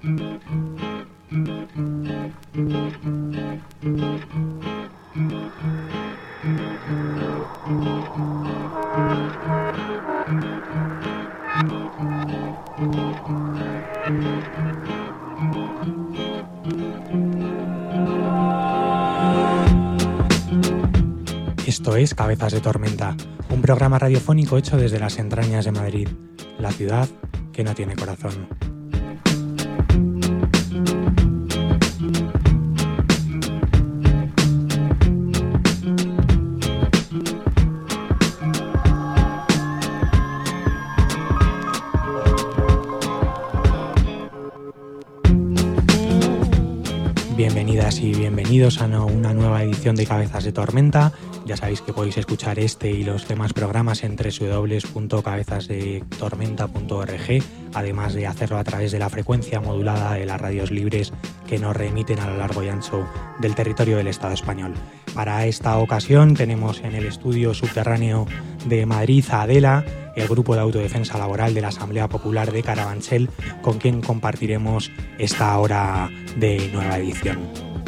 Esto es Cabezas de Tormenta, un programa radiofónico hecho desde las entrañas de Madrid, la ciudad que no tiene corazón. Bienvenidas y bienvenidos a una nueva edición de Cabezas de Tormenta. Ya sabéis que podéis escuchar este y los demás programas en www.cabezasdetormenta.org, además de hacerlo a través de la frecuencia modulada de las radios libres que nos reemiten a lo largo y ancho del territorio del Estado español. Para esta ocasión tenemos en el estudio subterráneo de Madrid a Adela, el grupo de autodefensa laboral de la Asamblea Popular de Carabanchel, con quien compartiremos esta hora de nueva edición.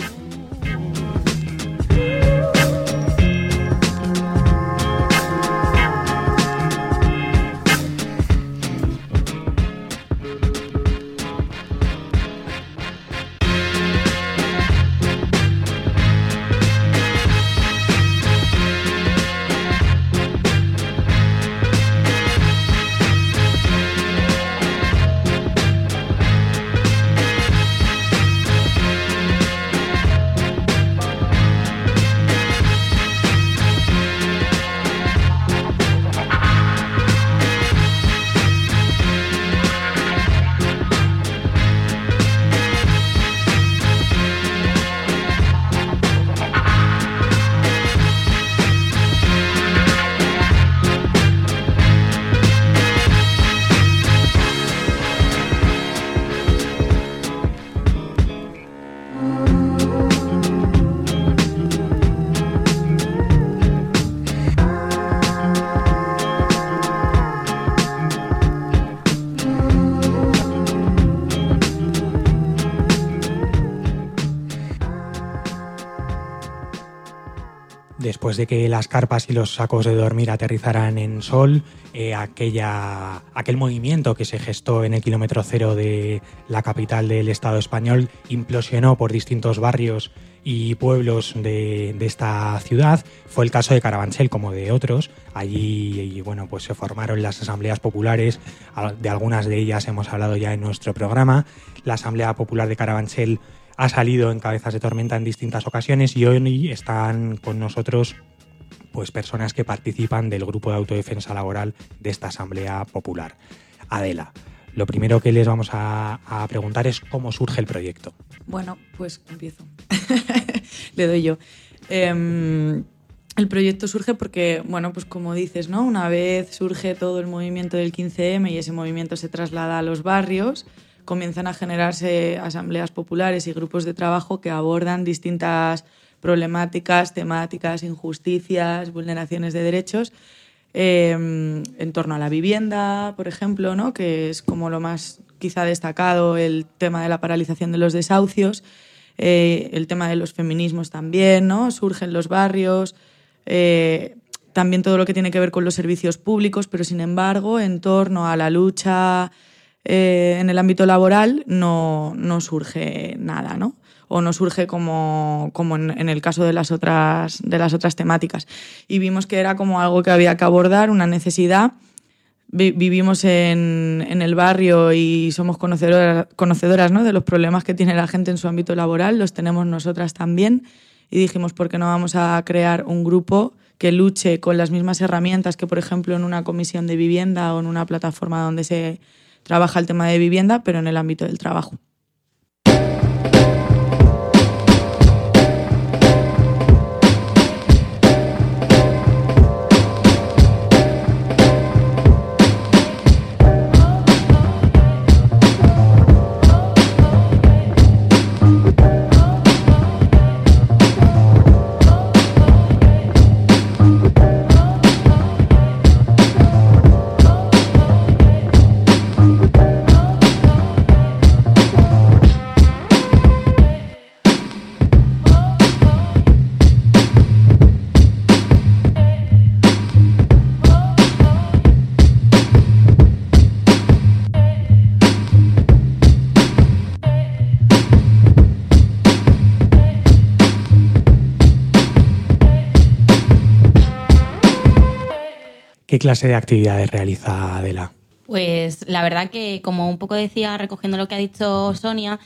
Después de que las carpas y los sacos de dormir aterrizaran en Sol, aquel movimiento que se gestó en el kilómetro cero de la capital del Estado español implosionó por distintos barrios y pueblos de esta ciudad. Fue el caso de Carabanchel como de otros. Allí pues se formaron las asambleas populares, de algunas de ellas hemos hablado ya en nuestro programa. La Asamblea Popular de Carabanchel ha salido en Cabezas de Tormenta en distintas ocasiones y hoy están con nosotros pues personas que participan del grupo de autodefensa laboral de esta Asamblea Popular. Adela, lo primero que les vamos a preguntar es cómo surge el proyecto. Bueno, pues empiezo. Le doy yo. El proyecto surge porque, bueno, pues como dices, ¿no? Una vez surge todo el movimiento del 15M y ese movimiento se traslada a los barrios, comienzan a generarse asambleas populares y grupos de trabajo que abordan distintas problemáticas, temáticas, injusticias, vulneraciones de derechos en torno a la vivienda, por ejemplo, ¿no? Que es como lo más quizá destacado, el tema de la paralización de los desahucios, el tema de los feminismos también, ¿no? Surge en los barrios, también todo lo que tiene que ver con los servicios públicos, pero sin embargo, en torno a la lucha en el ámbito laboral no surge nada, ¿no? O no surge como en el caso de las otras temáticas. Y vimos que era como algo que había que abordar, una necesidad. Vivimos en el barrio y somos conocedoras, ¿no? De los problemas que tiene la gente en su ámbito laboral, los tenemos nosotras también. Y dijimos, ¿por qué no vamos a crear un grupo que luche con las mismas herramientas que, por ejemplo, en una comisión de vivienda o en una plataforma donde se trabaja el tema de vivienda, pero en el ámbito del trabajo? clase de actividades realiza Adela? Pues la verdad que, como un poco decía, recogiendo lo que ha dicho Sonia,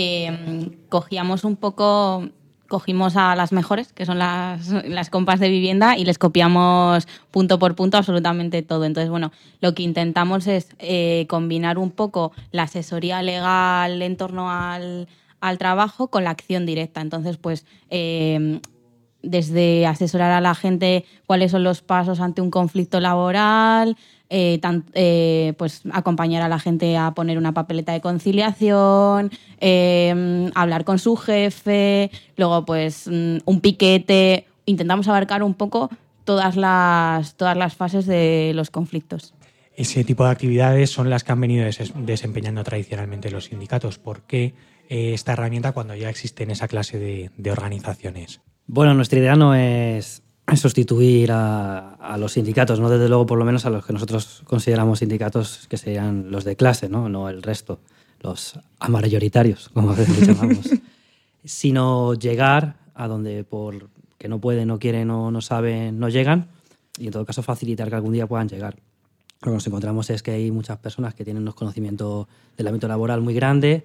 cogimos a las mejores, que son las compas de vivienda, y les copiamos punto por punto absolutamente todo. Entonces, bueno, lo que intentamos es combinar un poco la asesoría legal en torno al trabajo con la acción directa. Entonces, pues desde asesorar a la gente cuáles son los pasos ante un conflicto laboral, pues acompañar a la gente a poner una papeleta de conciliación, hablar con su jefe, luego pues un piquete. Intentamos abarcar un poco todas las fases de los conflictos. Ese tipo de actividades son las que han venido desempeñando tradicionalmente los sindicatos. ¿Por qué esta herramienta cuando ya existen esa clase de organizaciones? Bueno, nuestra idea no es sustituir a los sindicatos, ¿no? Desde luego, por lo menos a los que nosotros consideramos sindicatos, que serían los de clase, no el resto, los amayoritarios, como a veces llamamos, sino llegar a donde porque no pueden, no quieren, no saben, no llegan, y en todo caso facilitar que algún día puedan llegar. Lo que nos encontramos es que hay muchas personas que tienen unos conocimientos del ámbito laboral muy grande,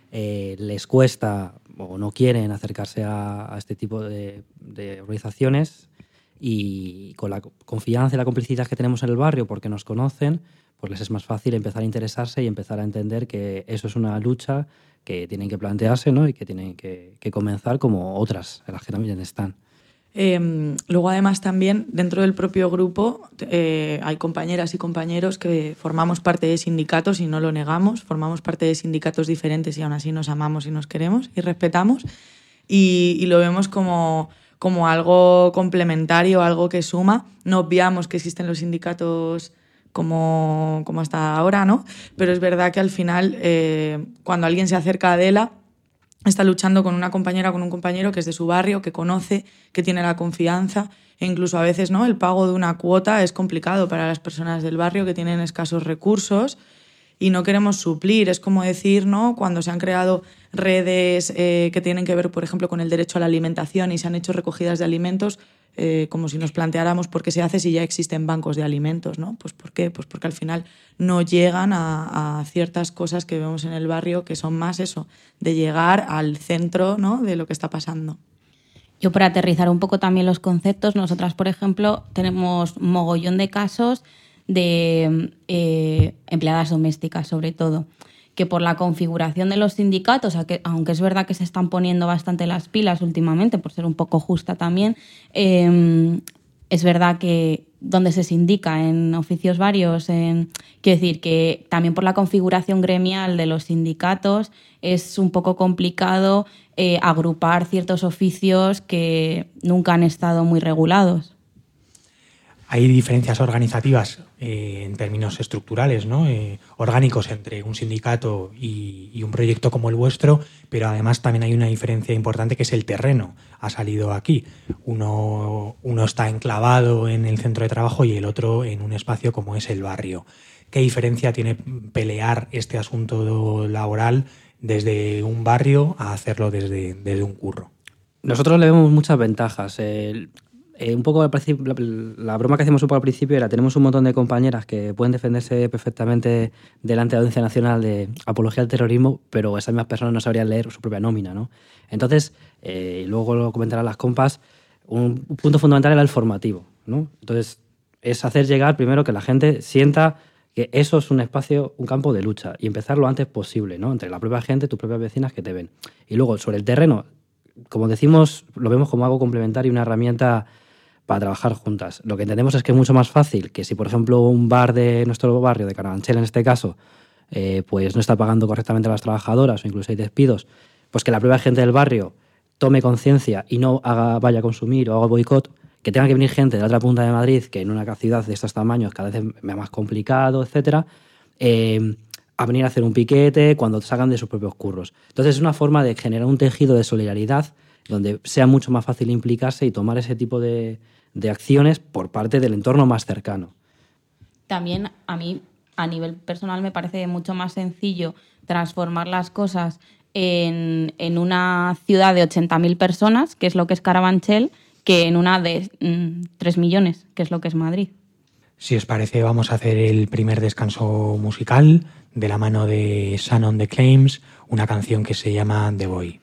les cuesta o no quieren acercarse a este tipo de organizaciones, y con la confianza y la complicidad que tenemos en el barrio porque nos conocen, pues les es más fácil empezar a interesarse y empezar a entender que eso es una lucha que tienen que plantearse, ¿no? Y que tienen que comenzar como otras en las que también están. Luego, además, también dentro del propio grupo hay compañeras y compañeros que formamos parte de sindicatos y no lo negamos, formamos parte de sindicatos diferentes y aún así nos amamos y nos queremos y respetamos, y lo vemos como algo complementario, algo que suma. No obviamos que existen los sindicatos como hasta ahora, ¿no? Pero es verdad que al final, cuando alguien se acerca a Adela, está luchando con una compañera, con un compañero que es de su barrio, que conoce, que tiene la confianza, e incluso a veces, ¿no?, el pago de una cuota es complicado para las personas del barrio que tienen escasos recursos y no queremos suplir. Es como decir, ¿no?, cuando se han creado redes que tienen que ver, por ejemplo, con el derecho a la alimentación y se han hecho recogidas de alimentos, como si nos planteáramos por qué se hace si ya existen bancos de alimentos, ¿no? Pues ¿por qué? Pues porque al final no llegan a ciertas cosas que vemos en el barrio, que son más eso, de llegar al centro, ¿no?, de lo que está pasando. Yo, para aterrizar un poco también los conceptos, nosotras, por ejemplo, tenemos mogollón de casos de empleadas domésticas, sobre todo, que por la configuración de los sindicatos, aunque es verdad que se están poniendo bastante las pilas últimamente, por ser un poco justa también, es verdad que donde se sindica en oficios varios, quiero decir que también por la configuración gremial de los sindicatos es un poco complicado agrupar ciertos oficios que nunca han estado muy regulados. Hay diferencias organizativas en términos estructurales, ¿no?, orgánicos entre un sindicato y un proyecto como el vuestro, pero además también hay una diferencia importante que es el terreno. Ha salido aquí. Uno está enclavado en el centro de trabajo y el otro en un espacio como es el barrio. ¿Qué diferencia tiene pelear este asunto laboral desde un barrio a hacerlo desde un curro? Nosotros le vemos muchas ventajas. Un poco la broma que hacemos un poco al principio era: tenemos un montón de compañeras que pueden defenderse perfectamente delante de la Audiencia Nacional de Apología al Terrorismo, pero esas mismas personas no sabrían leer su propia nómina, ¿no? Entonces, luego lo comentarán las compas, un punto fundamental era el formativo, ¿no? Entonces, es hacer llegar primero que la gente sienta que eso es un espacio, un campo de lucha, y empezar lo antes posible, ¿no?, entre la propia gente, tus propias vecinas que te ven. Y luego, sobre el terreno, como decimos, lo vemos como algo complementario y una herramienta para trabajar juntas. Lo que entendemos es que es mucho más fácil que si, por ejemplo, un bar de nuestro barrio, de Carabanchel en este caso, pues no está pagando correctamente a las trabajadoras o incluso hay despidos, pues que la propia gente del barrio tome conciencia y no vaya a consumir o haga boicot, que tenga que venir gente de la otra punta de Madrid, que en una ciudad de estos tamaños cada vez es más complicado, etcétera, a venir a hacer un piquete cuando salgan de sus propios curros. Entonces es una forma de generar un tejido de solidaridad donde sea mucho más fácil implicarse y tomar ese tipo de acciones por parte del entorno más cercano. También a mí, a nivel personal, me parece mucho más sencillo transformar las cosas en una ciudad de 80.000 personas, que es lo que es Carabanchel, que en una de 3 millones, que es lo que es Madrid. Si os parece, vamos a hacer el primer descanso musical de la mano de Sun on the Claims, una canción que se llama The Boy.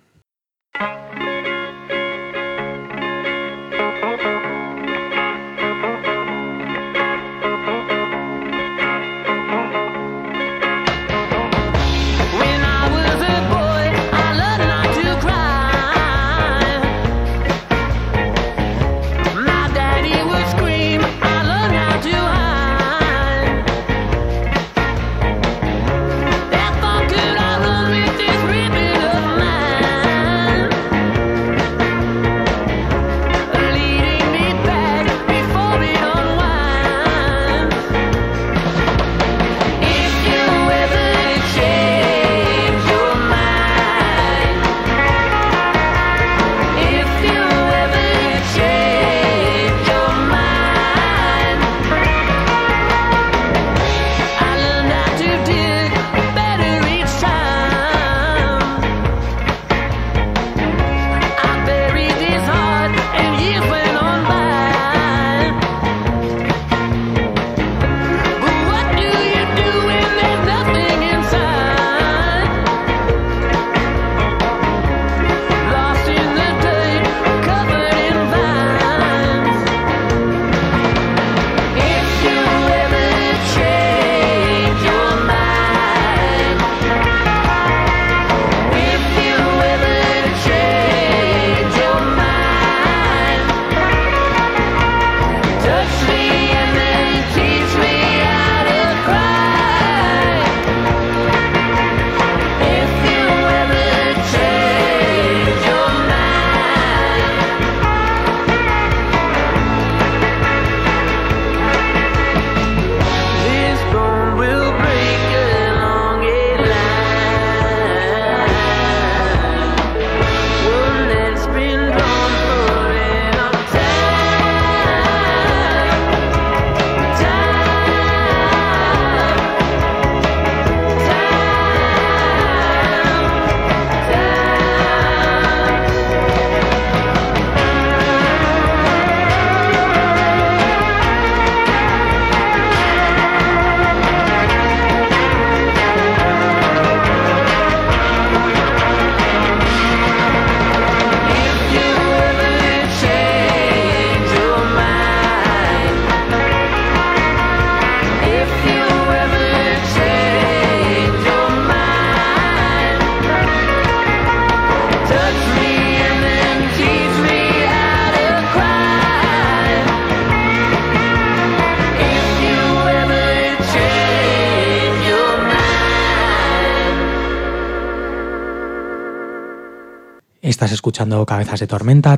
Estás escuchando Cabezas de Tormenta,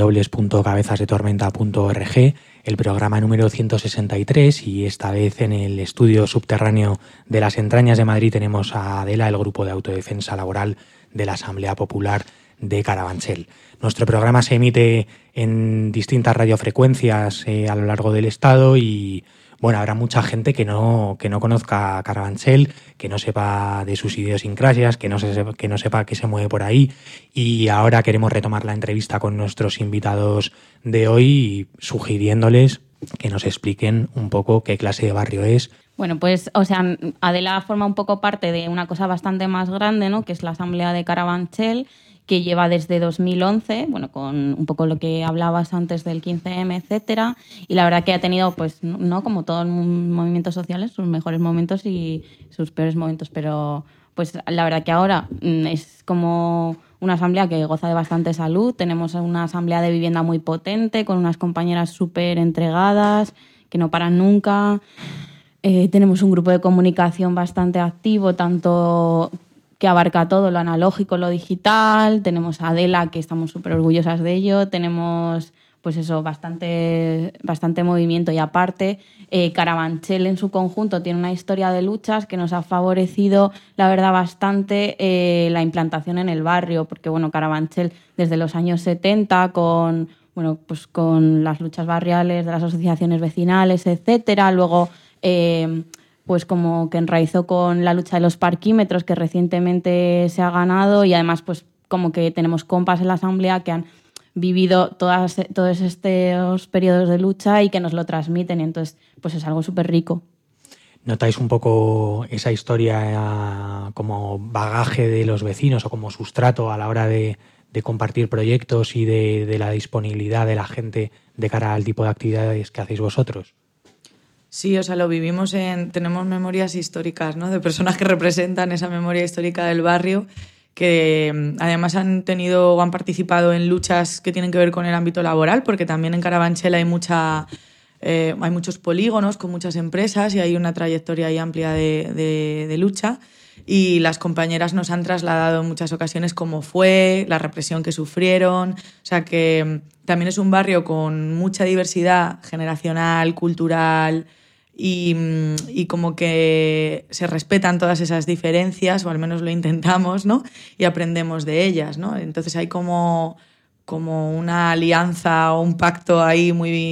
www.cabezasdetormenta.org, el programa número 163, y esta vez en el estudio subterráneo de las entrañas de Madrid tenemos a Adela, el grupo de autodefensa laboral de la Asamblea Popular de Carabanchel. Nuestro programa se emite en distintas radiofrecuencias a lo largo del estado y bueno, habrá mucha gente que no conozca Carabanchel, que no sepa de sus idiosincrasias, que no sepa qué se mueve por ahí. Y ahora queremos retomar la entrevista con nuestros invitados de hoy, sugiriéndoles que nos expliquen un poco qué clase de barrio es. Bueno, pues, o sea, Adela forma un poco parte de una cosa bastante más grande, ¿no? Que es la Asamblea de Carabanchel, que lleva desde 2011, bueno, con un poco lo que hablabas antes del 15M, etcétera, y la verdad que ha tenido, pues, no como todos los movimientos sociales, sus mejores momentos y sus peores momentos, pero pues la verdad que ahora es como una asamblea que goza de bastante salud, tenemos una asamblea de vivienda muy potente, con unas compañeras súper entregadas, que no paran nunca, tenemos un grupo de comunicación bastante activo, tanto que abarca todo, lo analógico, lo digital. Tenemos a Adela, que estamos súper orgullosas de ello. Tenemos, pues eso, bastante movimiento. Y aparte, Carabanchel en su conjunto tiene una historia de luchas que nos ha favorecido, la verdad, bastante la implantación en el barrio. Porque, bueno, Carabanchel desde los años 70 con las luchas barriales de las asociaciones vecinales, etcétera. Luego pues como que enraizó con la lucha de los parquímetros que recientemente se ha ganado, y además pues como que tenemos compas en la asamblea que han vivido todos estos periodos de lucha y que nos lo transmiten. Y entonces, pues es algo súper rico. ¿Notáis un poco esa historia como bagaje de los vecinos o como sustrato a la hora de compartir proyectos y de la disponibilidad de la gente de cara al tipo de actividades que hacéis vosotros? Sí, o sea, lo vivimos tenemos memorias históricas, ¿no? De personas que representan esa memoria histórica del barrio, que además han tenido o han participado en luchas que tienen que ver con el ámbito laboral, porque también en Carabanchel hay muchos polígonos con muchas empresas y hay una trayectoria ahí amplia de lucha. Y las compañeras nos han trasladado en muchas ocasiones cómo fue, la represión que sufrieron. O sea que también es un barrio con mucha diversidad generacional, cultural y como que se respetan todas esas diferencias, o al menos lo intentamos, ¿no? Y aprendemos de ellas, ¿no? Entonces hay como una alianza o un pacto ahí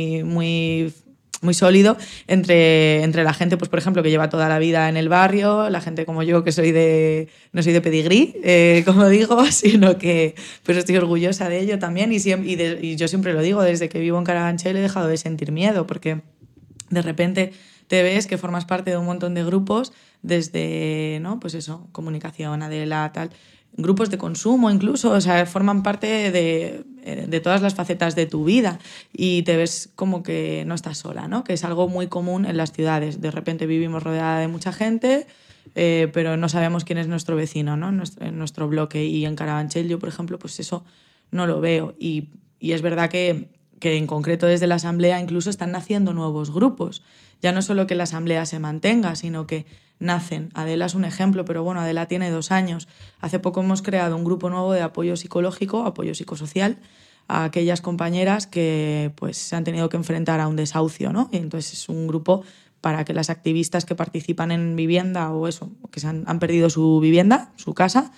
muy sólido entre la gente, pues por ejemplo, que lleva toda la vida en el barrio, la gente como yo, que no soy de pedigrí, como digo, sino que pues estoy orgullosa de ello también y yo siempre lo digo, desde que vivo en Carabanchel he dejado de sentir miedo, porque de repente te ves que formas parte de un montón de grupos desde, ¿no? Pues eso, comunicación, Adela, tal, grupos de consumo incluso, o sea, forman parte de todas las facetas de tu vida y te ves como que no estás sola, ¿no? Que es algo muy común en las ciudades. De repente vivimos rodeada de mucha gente, pero no sabemos quién es nuestro vecino, ¿no? En nuestro bloque. Y en Carabanchel yo, por ejemplo, pues eso no lo veo. Y es verdad que en concreto desde la Asamblea incluso están naciendo nuevos grupos. Ya no solo que la Asamblea se mantenga, sino que nacen. Adela es un ejemplo, pero bueno, Adela tiene 2 años. Hace poco hemos creado un grupo nuevo de apoyo psicológico, apoyo psicosocial, a aquellas compañeras que pues, se han tenido que enfrentar a un desahucio, ¿no? Y entonces es un grupo para que las activistas que participan en vivienda o eso, que han perdido su vivienda, su casa,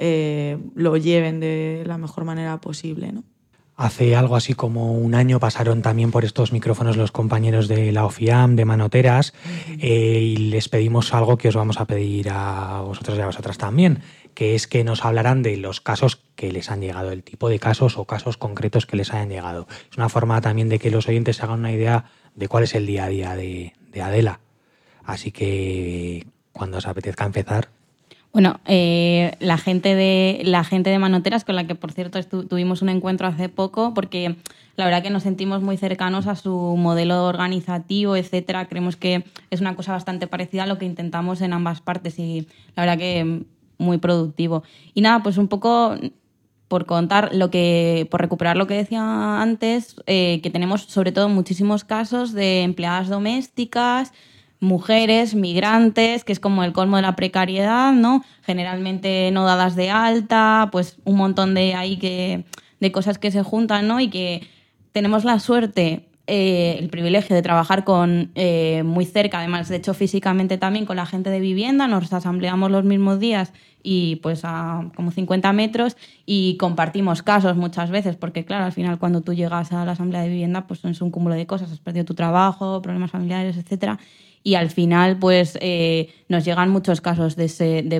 lo lleven de la mejor manera posible, ¿no? Hace algo así como un año pasaron también por estos micrófonos los compañeros de la OFIAM, de Manoteras, y les pedimos algo que os vamos a pedir a vosotros y a vosotras también, que es que nos hablaran de los casos que les han llegado, el tipo de casos o casos concretos que les hayan llegado. Es una forma también de que los oyentes se hagan una idea de cuál es el día a día de Adela. Así que cuando os apetezca empezar... Bueno, la gente de Manoteras, con la que, por cierto, tuvimos un encuentro hace poco, porque la verdad que nos sentimos muy cercanos a su modelo organizativo, etcétera. Creemos que es una cosa bastante parecida a lo que intentamos en ambas partes y la verdad que muy productivo. Y nada, pues un poco por contar por recuperar lo que decía antes, que tenemos sobre todo muchísimos casos de empleadas domésticas, mujeres, migrantes, que es como el colmo de la precariedad, ¿no? Generalmente no dadas de alta, pues un montón de cosas que se juntan, ¿no? Y que tenemos la suerte, el privilegio de trabajar muy cerca, además, de hecho, físicamente también con la gente de vivienda, nos asambleamos los mismos días y pues a como 50 metros y compartimos casos muchas veces, porque claro, al final cuando tú llegas a la asamblea de vivienda, pues es un cúmulo de cosas, has perdido tu trabajo, problemas familiares, etcétera. Y al final, pues, nos llegan muchos casos de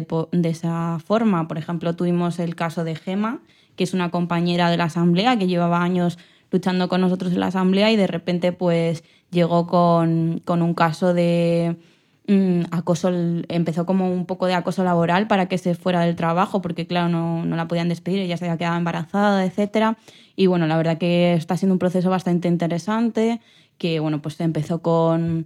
esa forma. Por ejemplo, tuvimos el caso de Gema, que es una compañera de la Asamblea que llevaba años luchando con nosotros en la Asamblea y de repente, pues, llegó con un caso de acoso. Empezó como un poco de acoso laboral para que se fuera del trabajo, porque, claro, no la podían despedir, ella se había quedado embarazada, etcétera. Y, bueno, la verdad que está siendo un proceso bastante interesante, que, bueno, pues empezó con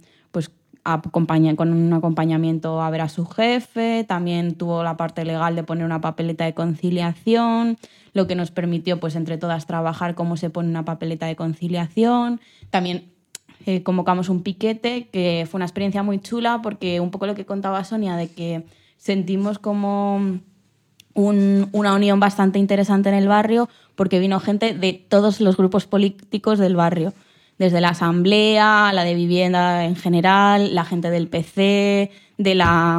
un acompañamiento a ver a su jefe, también tuvo la parte legal de poner una papeleta de conciliación, lo que nos permitió pues entre todas trabajar cómo se pone una papeleta de conciliación. También convocamos un piquete, que fue una experiencia muy chula porque un poco lo que contaba Sonia, de que sentimos como una unión bastante interesante en el barrio porque vino gente de todos los grupos políticos del barrio. Desde la Asamblea, la de Vivienda en general, la gente del PC, de la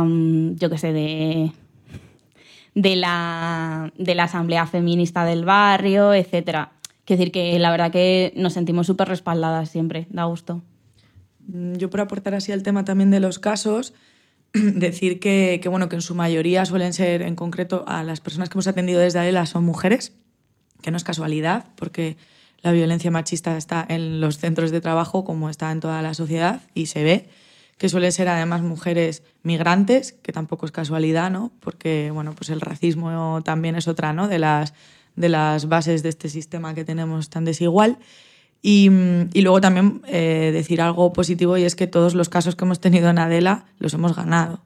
Asamblea Feminista del barrio, etcétera. Quiero decir que la verdad que nos sentimos súper respaldadas siempre, da gusto. Yo, por aportar así al tema también de los casos, decir que en su mayoría suelen ser, en concreto, a las personas que hemos atendido desde Adela son mujeres. que no es casualidad, porque la violencia machista está en los centros de trabajo como está en toda la sociedad y se ve, que suelen ser además mujeres migrantes, que tampoco es casualidad, ¿no? Porque bueno, pues el racismo también es otra, ¿no? de las bases de este sistema que tenemos tan desigual. Y luego también decir algo positivo, y es que todos los casos que hemos tenido en Adela los hemos ganado.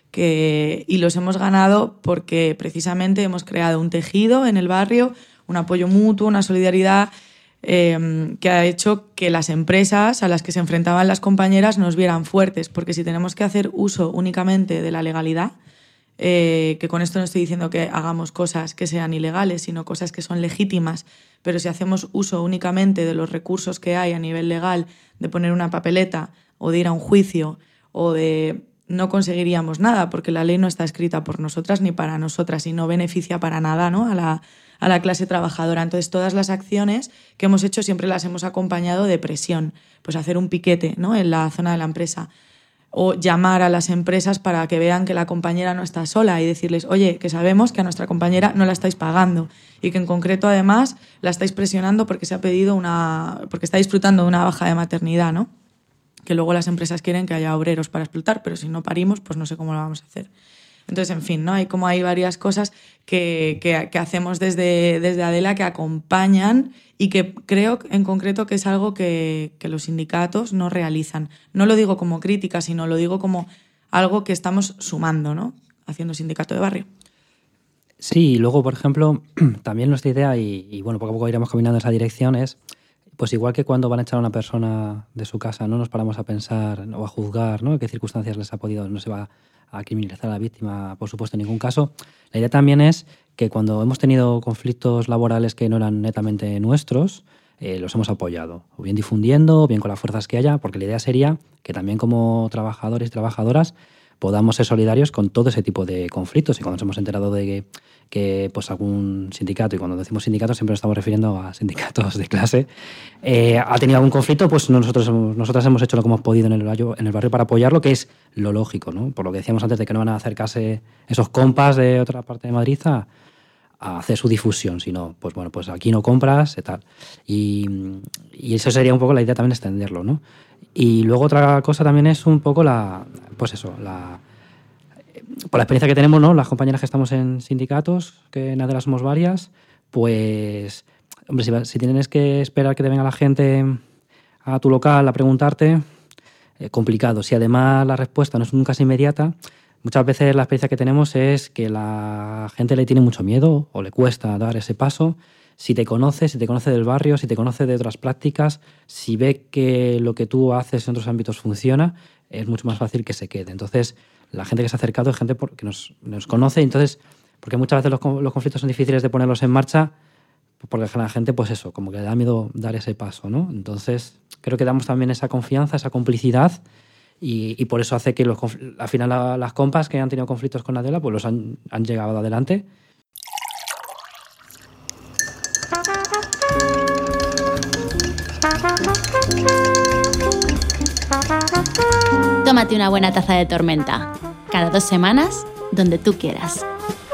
Y los hemos ganado porque precisamente hemos creado un tejido en el barrio, un apoyo mutuo, una solidaridad que ha hecho que las empresas a las que se enfrentaban las compañeras nos vieran fuertes, porque si tenemos que hacer uso únicamente de la legalidad, que con esto no estoy diciendo que hagamos cosas que sean ilegales, sino cosas que son legítimas, pero si hacemos uso únicamente de los recursos que hay a nivel legal, de poner una papeleta o de ir a un juicio o de... no conseguiríamos nada, porque la ley no está escrita por nosotras ni para nosotras y no beneficia para nada, ¿no? a la clase trabajadora. Entonces, todas las acciones que hemos hecho siempre las hemos acompañado de presión. Pues hacer un piquete, ¿no? en la zona de la empresa, o llamar a las empresas para que vean que la compañera no está sola y decirles, oye, que sabemos que a nuestra compañera no la estáis pagando y que en concreto además la estáis presionando porque porque está disfrutando de una baja de maternidad, ¿no? Que luego las empresas quieren que haya obreros para explotar, pero si no parimos, pues no sé cómo lo vamos a hacer. Entonces, en fin, ¿no? Hay varias cosas que hacemos desde Adela que acompañan y que creo en concreto que es algo que los sindicatos no realizan. No lo digo como crítica, sino lo digo como algo que estamos sumando, ¿no? Haciendo sindicato de barrio. Sí, y luego, por ejemplo, también nuestra idea, y bueno, poco a poco iremos caminando en esa dirección, es pues igual que cuando van a echar a una persona de su casa, no nos paramos a pensar o a juzgar, ¿no? qué circunstancias les ha podido, no se va a criminalizar a la víctima, por supuesto, en ningún caso. La idea también es que cuando hemos tenido conflictos laborales que no eran netamente nuestros, los hemos apoyado, o bien difundiendo, o bien con las fuerzas que haya, porque la idea sería que también como trabajadores y trabajadoras podamos ser solidarios con todo ese tipo de conflictos. Y cuando nos hemos enterado de que pues algún sindicato, y cuando decimos sindicatos siempre nos estamos refiriendo a sindicatos de clase, ha tenido algún conflicto, pues nosotras hemos hecho lo que hemos podido en el barrio para apoyarlo, que es lo lógico, ¿no? Por lo que decíamos antes de que no van a acercarse esos compas de otra parte de Madrid a hacer su difusión, sino, pues bueno, pues aquí no compras y tal. Y eso sería un poco la idea también de extenderlo, ¿no? Y luego otra cosa también es un poco por la experiencia que tenemos, ¿no? Las compañeras que estamos en sindicatos, que en Adela somos varias, pues, hombre, si tienes que esperar que te venga la gente a tu local a preguntarte, complicado. Si además la respuesta no es nunca inmediata, muchas veces la experiencia que tenemos es que la gente le tiene mucho miedo o le cuesta dar ese paso. Si te conoce del barrio, si te conoce de otras prácticas, si ve que lo que tú haces en otros ámbitos funciona, es mucho más fácil que se quede. Entonces, la gente que se ha acercado es gente que nos conoce, entonces, porque muchas veces los conflictos son difíciles de ponerlos en marcha, porque a la gente, pues eso, como que le da miedo dar ese paso, ¿no? Entonces, creo que damos también esa confianza, esa complicidad, y por eso hace que al final las compas que han tenido conflictos con Adela, pues los han llegado adelante. Tómate una buena taza de Tormenta. Cada 2 semanas, donde tú quieras.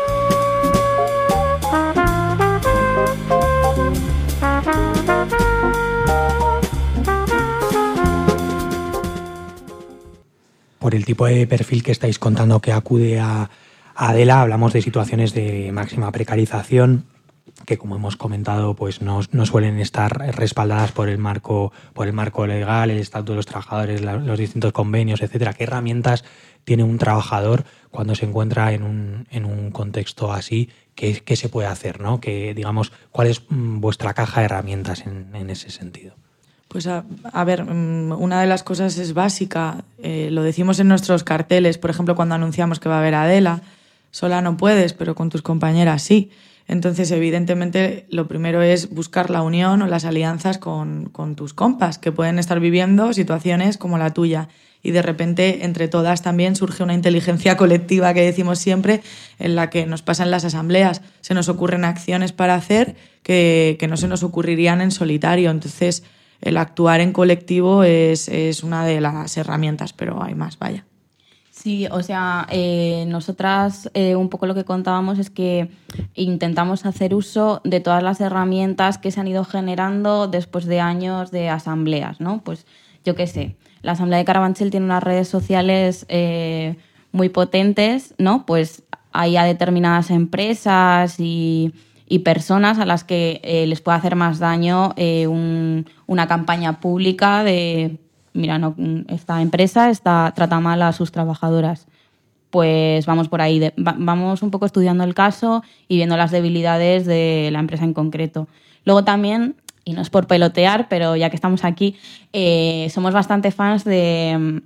Por el tipo de perfil que estáis contando que acude a Adela, hablamos de situaciones de máxima precarización que, como hemos comentado, pues no suelen estar respaldadas por el marco legal, el Estatuto de los Trabajadores, los distintos convenios, etcétera. ¿Qué herramientas tiene un trabajador cuando se encuentra en un contexto así? ¿Qué se puede hacer, ¿no? Digamos, ¿cuál es vuestra caja de herramientas en ese sentido? Pues a ver, una de las cosas es básica. Lo decimos en nuestros carteles, por ejemplo, cuando anunciamos que va a haber Adela. Sola no puedes, pero con tus compañeras sí. Entonces, evidentemente, lo primero es buscar la unión o las alianzas con tus compas, que pueden estar viviendo situaciones como la tuya. Y de repente, entre todas también surge una inteligencia colectiva que decimos siempre, en la que nos pasan las asambleas. Se nos ocurren acciones para hacer que no se nos ocurrirían en solitario. Entonces, el actuar en colectivo es una de las herramientas, pero hay más, vaya. Sí, o sea, nosotras un poco lo que contábamos es que intentamos hacer uso de todas las herramientas que se han ido generando después de años de asambleas, ¿no? Pues yo qué sé, la Asamblea de Carabanchel tiene unas redes sociales muy potentes, ¿no? Pues hay a determinadas empresas y personas a las que les puede hacer más daño una campaña pública de mira, no, esta empresa trata mal a sus trabajadoras. Pues vamos por ahí, vamos un poco estudiando el caso y viendo las debilidades de la empresa en concreto. Luego también, y no es por pelotear, pero ya que estamos aquí, somos bastante fans de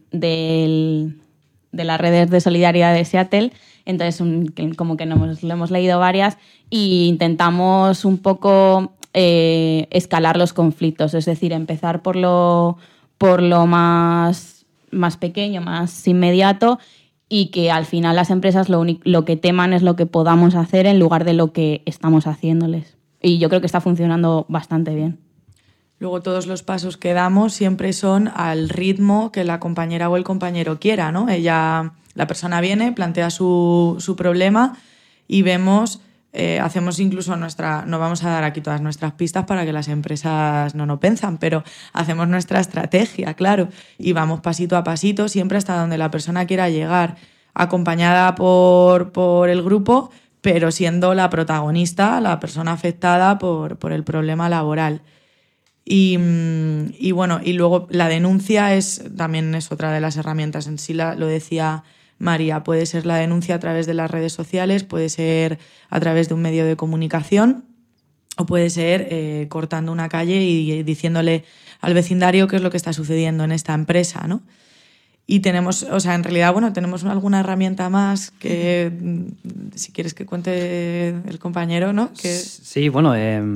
las redes de solidaridad de Seattle, entonces como que lo hemos leído varias e intentamos un poco escalar los conflictos, es decir, empezar por lo más pequeño, más inmediato, y que al final las empresas lo que teman es lo que podamos hacer en lugar de lo que estamos haciéndoles. Y yo creo que está funcionando bastante bien. Luego todos los pasos que damos siempre son al ritmo que la compañera o el compañero quiera, ¿no? La persona viene, plantea su problema y vemos... hacemos incluso no vamos a dar aquí todas nuestras pistas para que las empresas no pensan, pero hacemos nuestra estrategia, claro, y vamos pasito a pasito, siempre hasta donde la persona quiera llegar, acompañada por el grupo, pero siendo la protagonista, la persona afectada por el problema laboral. Y bueno, y luego la denuncia también es otra de las herramientas en sí, lo decía María, puede ser la denuncia a través de las redes sociales, puede ser a través de un medio de comunicación o puede ser cortando una calle y diciéndole al vecindario qué es lo que está sucediendo en esta empresa, ¿no? Y tenemos, o sea, en realidad, bueno, tenemos alguna herramienta más que, si quieres que cuente el compañero, ¿no? Sí, bueno,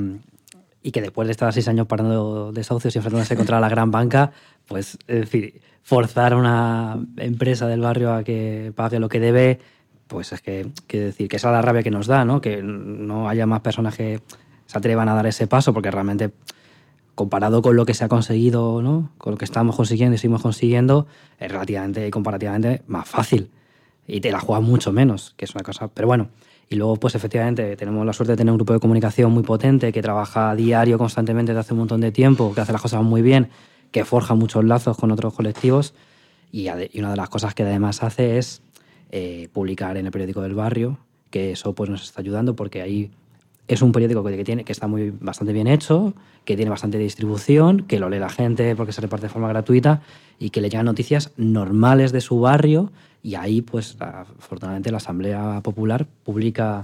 y que después de estar 6 años parando desahucios y enfrentándose contra la gran banca, pues, es decir, forzar a una empresa del barrio a que pague lo que debe, pues es que decir que esa es la rabia que nos da, ¿no? Que no haya más personas que se atrevan a dar ese paso, porque realmente, comparado con lo que se ha conseguido, ¿no? Con lo que estamos consiguiendo y seguimos consiguiendo, es relativamente y comparativamente más fácil. Y te la juegas mucho menos, que es una cosa... Pero bueno, y luego, pues efectivamente, tenemos la suerte de tener un grupo de comunicación muy potente que trabaja a diario constantemente desde hace un montón de tiempo, que hace las cosas muy bien, que forja muchos lazos con otros colectivos, y una de las cosas que además hace es publicar en el periódico del barrio, que eso pues nos está ayudando porque ahí es un periódico que está bastante bien hecho, que tiene bastante distribución, que lo lee la gente porque se reparte de forma gratuita y que le llegan noticias normales de su barrio, y ahí pues afortunadamente la Asamblea Popular publica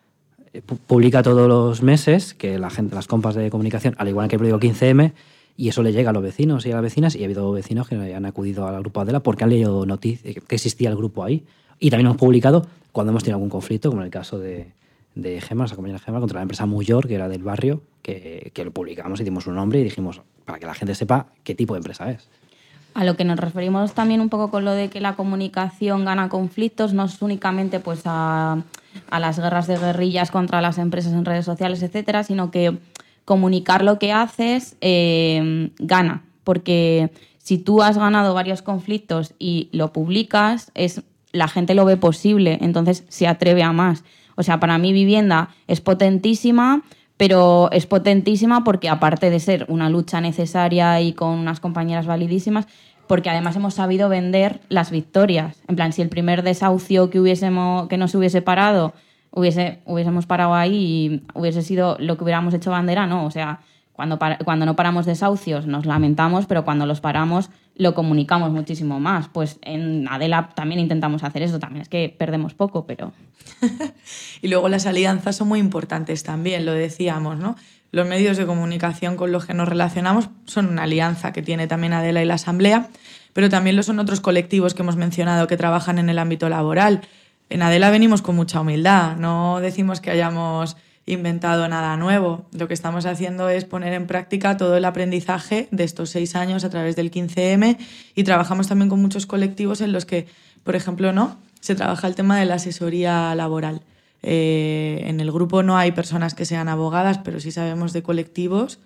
todos los meses que las compas de comunicación, al igual que el periódico 15M, y eso le llega a los vecinos y a las vecinas, y ha habido vecinos que han acudido al grupo Adela porque han leído noticias que existía el grupo ahí. Y también hemos publicado cuando hemos tenido algún conflicto, como en el caso de Gemma, nuestra compañera Gemma, contra la empresa Mujor, que era del barrio, que lo publicamos y dimos un nombre y dijimos, para que la gente sepa qué tipo de empresa es. A lo que nos referimos también un poco con lo de que la comunicación gana conflictos, no es únicamente pues a las guerras de guerrillas contra las empresas en redes sociales, etcétera, sino que comunicar lo que haces gana, porque si tú has ganado varios conflictos y lo publicas, la gente lo ve posible, entonces se atreve a más. O sea, para mí Vivienda es potentísima, pero es potentísima porque aparte de ser una lucha necesaria y con unas compañeras validísimas, porque además hemos sabido vender las victorias. En plan, si el primer desahucio que no se hubiese parado, hubiésemos parado ahí y hubiese sido lo que hubiéramos hecho bandera, no. O sea, cuando no paramos desahucios nos lamentamos, pero cuando los paramos lo comunicamos muchísimo más. Pues en Adela también intentamos hacer eso, también es que perdemos poco, pero... Y luego las alianzas son muy importantes también, lo decíamos, ¿no? Los medios de comunicación con los que nos relacionamos son una alianza que tiene también Adela y la Asamblea, pero también lo son otros colectivos que hemos mencionado que trabajan en el ámbito laboral. En Adela venimos con mucha humildad, no decimos que hayamos inventado nada nuevo. Lo que estamos haciendo es poner en práctica todo el aprendizaje de estos 6 años a través del 15M, y trabajamos también con muchos colectivos en los que, por ejemplo, se trabaja el tema de la asesoría laboral. En el grupo no hay personas que sean abogadas, pero sí sabemos de colectivos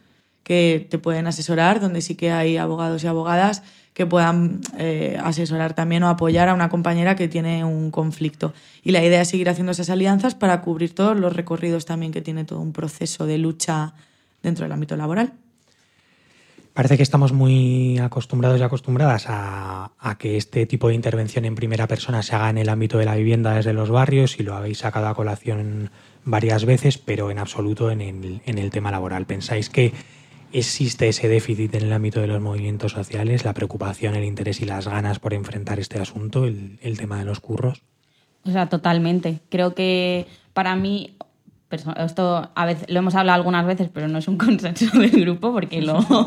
que te pueden asesorar, donde sí que hay abogados y abogadas que puedan asesorar también o apoyar a una compañera que tiene un conflicto. Y la idea es seguir haciendo esas alianzas para cubrir todos los recorridos también que tiene todo un proceso de lucha dentro del ámbito laboral. Parece que estamos muy acostumbrados y acostumbradas a que este tipo de intervención en primera persona se haga en el ámbito de la vivienda desde los barrios, y lo habéis sacado a colación varias veces, pero en absoluto en el tema laboral. ¿Pensáis que existe ese déficit en el ámbito de los movimientos sociales, la preocupación, el interés y las ganas por enfrentar este asunto, el tema de los curros? O sea, totalmente. Creo que para mí, esto a veces lo hemos hablado algunas veces, pero no es un consenso del grupo porque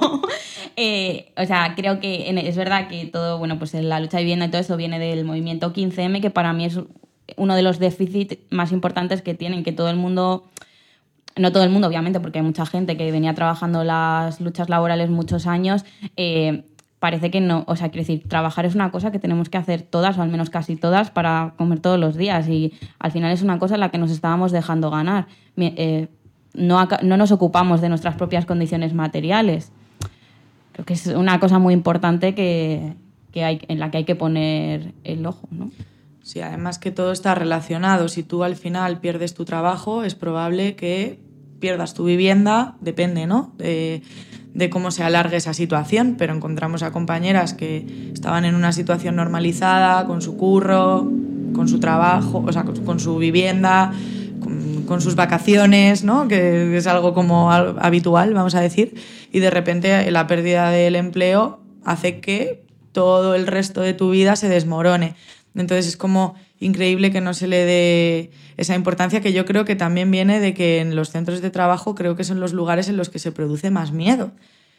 o sea, creo que es verdad que todo, bueno, pues la lucha de vivienda y todo eso viene del movimiento 15M, que para mí es uno de los déficits más importantes que tienen, que todo el mundo... No todo el mundo, obviamente, porque hay mucha gente que venía trabajando las luchas laborales muchos años. Parece que no, o sea, quiero decir, trabajar es una cosa que tenemos que hacer todas, o al menos casi todas, para comer todos los días. Y al final es una cosa en la que nos estábamos dejando ganar. No nos ocupamos de nuestras propias condiciones materiales. Creo que es una cosa muy importante en la que hay que poner el ojo, ¿no? Sí, además que todo está relacionado. Si tú al final pierdes tu trabajo, es probable que pierdas tu vivienda, depende, ¿no?, de cómo se alargue esa situación, pero encontramos a compañeras que estaban en una situación normalizada, con su curro, con su trabajo, o sea, con su vivienda, con sus vacaciones, ¿no?, que es algo como habitual, vamos a decir, y de repente la pérdida del empleo hace que todo el resto de tu vida se desmorone. Entonces es como increíble que no se le dé esa importancia, que yo creo que también viene de que en los centros de trabajo creo que son los lugares en los que se produce más miedo.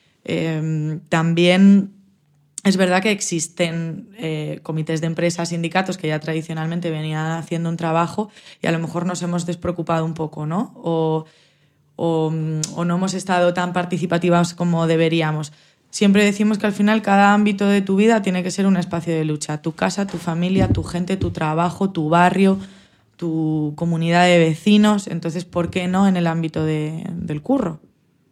También es verdad que existen comités de empresas, sindicatos que ya tradicionalmente venían haciendo un trabajo y a lo mejor nos hemos despreocupado un poco, ¿no? O no hemos estado tan participativas como deberíamos. Siempre decimos que al final cada ámbito de tu vida tiene que ser un espacio de lucha. Tu casa, tu familia, tu gente, tu trabajo, tu barrio, tu comunidad de vecinos. Entonces, ¿por qué no en el ámbito del curro?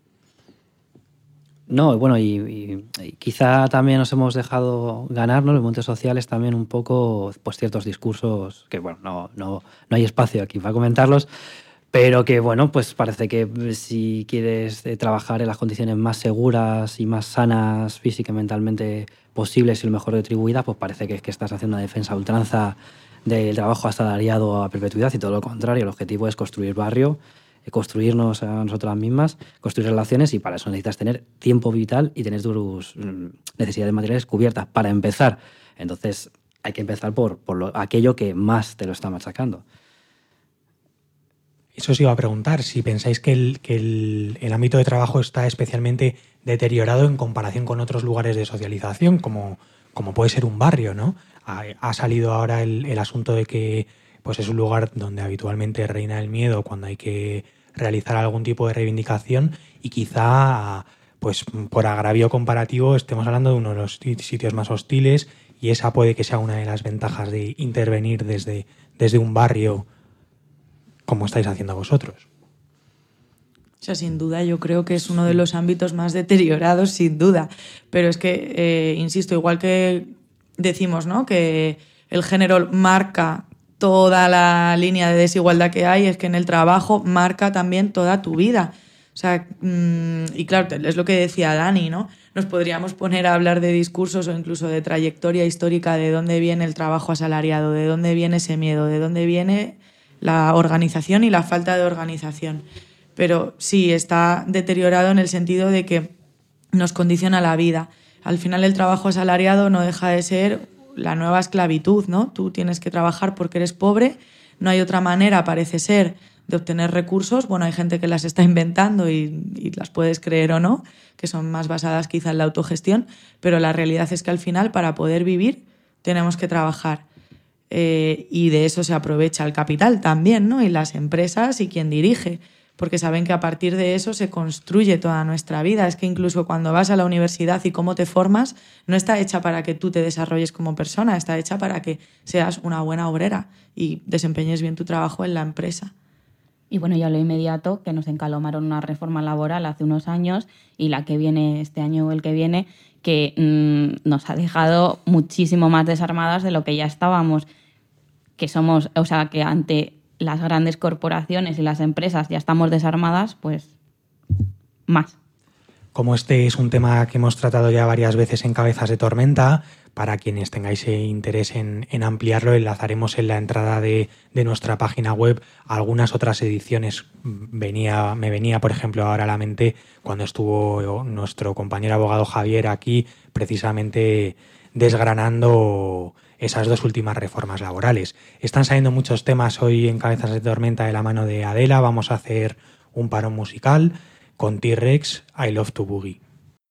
No, bueno, y quizá también nos hemos dejado ganar, ¿no?, los movimientos sociales también un poco, pues ciertos discursos que, bueno, no hay espacio aquí para comentarlos, pero que, bueno, pues parece que si quieres trabajar en las condiciones más seguras y más sanas física y mentalmente posibles y lo mejor retribuidas, pues parece que estás haciendo una defensa a ultranza del trabajo asalariado a perpetuidad, y todo lo contrario. El objetivo es construir barrio, construirnos a nosotras mismas, construir relaciones, y para eso necesitas tener tiempo vital y tener tus necesidades materiales cubiertas para empezar. Entonces hay que empezar por aquello que más te lo está machacando. Eso os iba a preguntar, si pensáis que el ámbito de trabajo está especialmente deteriorado en comparación con otros lugares de socialización, como puede ser un barrio, ¿no? Ha salido ahora el asunto de que pues es un lugar donde habitualmente reina el miedo cuando hay que realizar algún tipo de reivindicación, y quizá pues por agravio comparativo estemos hablando de uno de los sitios más hostiles, y esa puede que sea una de las ventajas de intervenir desde un barrio como estáis haciendo vosotros. O sea, sin duda yo creo que es uno de los ámbitos más deteriorados, sin duda. Pero es que, insisto, igual que decimos, ¿no?, que el género marca toda la línea de desigualdad que hay, es que en el trabajo marca también toda tu vida. O sea, y claro, es lo que decía Dani, ¿no? Nos podríamos poner a hablar de discursos o incluso de trayectoria histórica, de dónde viene el trabajo asalariado, de dónde viene ese miedo, de dónde viene la organización y la falta de organización. Pero sí, está deteriorado en el sentido de que nos condiciona la vida. Al final el trabajo asalariado no deja de ser la nueva esclavitud, ¿no? Tú tienes que trabajar porque eres pobre, no hay otra manera, parece ser, de obtener recursos. Bueno, hay gente que las está inventando y las puedes creer o no, que son más basadas quizá en la autogestión, pero la realidad es que al final, para poder vivir, tenemos que trabajar. Y de eso se aprovecha el capital también, ¿no? Y las empresas y quien dirige, porque saben que a partir de eso se construye toda nuestra vida. Es que incluso cuando vas a la universidad y cómo te formas, no está hecha para que tú te desarrolles como persona, está hecha para que seas una buena obrera y desempeñes bien tu trabajo en la empresa. Y bueno, ya lo inmediato, que nos encalomaron una reforma laboral hace unos años y la que viene este año o el que viene, que nos ha dejado muchísimo más desarmadas de lo que ya estábamos, que somos, o sea, que ante las grandes corporaciones y las empresas ya estamos desarmadas, pues más. Como este es un tema que hemos tratado ya varias veces en Cabezas de Tormenta, para quienes tengáis interés en ampliarlo, enlazaremos en la entrada de nuestra página web algunas otras ediciones. Me venía, por ejemplo, ahora a la mente cuando estuvo nuestro compañero abogado Javier aquí, precisamente desgranando esas 2 últimas reformas laborales. Están saliendo muchos temas hoy en Cabezas de Tormenta de la mano de Adela. Vamos a hacer un parón musical con T-Rex, I Love to Boogie.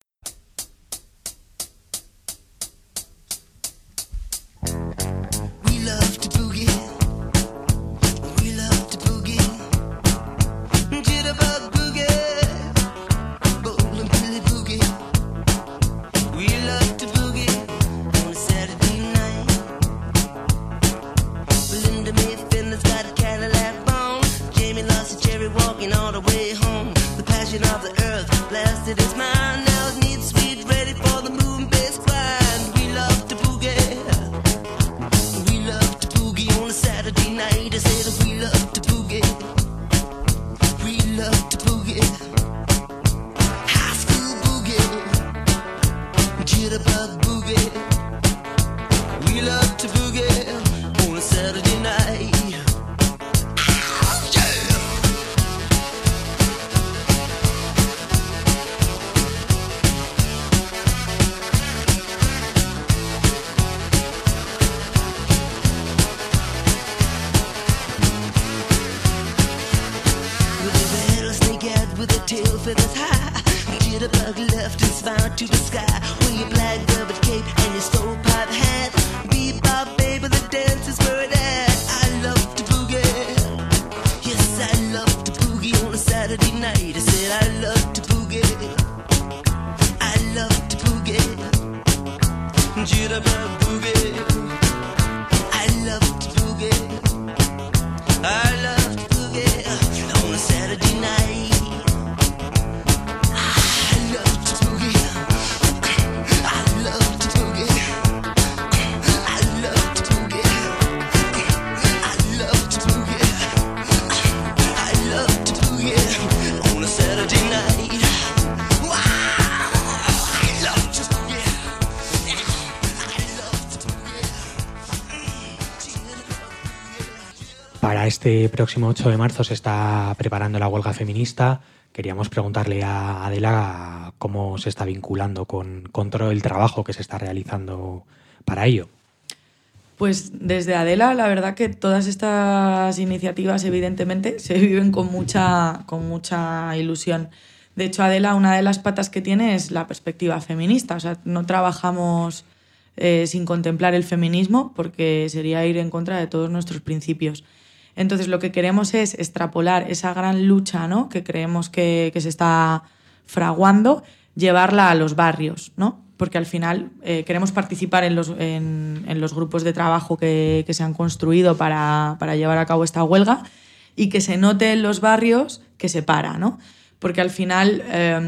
Para este próximo 8 de marzo se está preparando la huelga feminista. Queríamos preguntarle a Adela cómo se está vinculando con todo el trabajo que se está realizando para ello. Pues desde Adela, la verdad que todas estas iniciativas evidentemente se viven con mucha ilusión. De hecho, Adela, una de las patas que tiene es la perspectiva feminista. O sea, no trabajamos sin contemplar el feminismo porque sería ir en contra de todos nuestros principios. Entonces, lo que queremos es extrapolar esa gran lucha, ¿no?, que creemos que se está fraguando, llevarla a los barrios, ¿no? Porque al final queremos participar en los grupos de trabajo que se han construido para llevar a cabo esta huelga y que se note en los barrios que se para, ¿no? Porque al final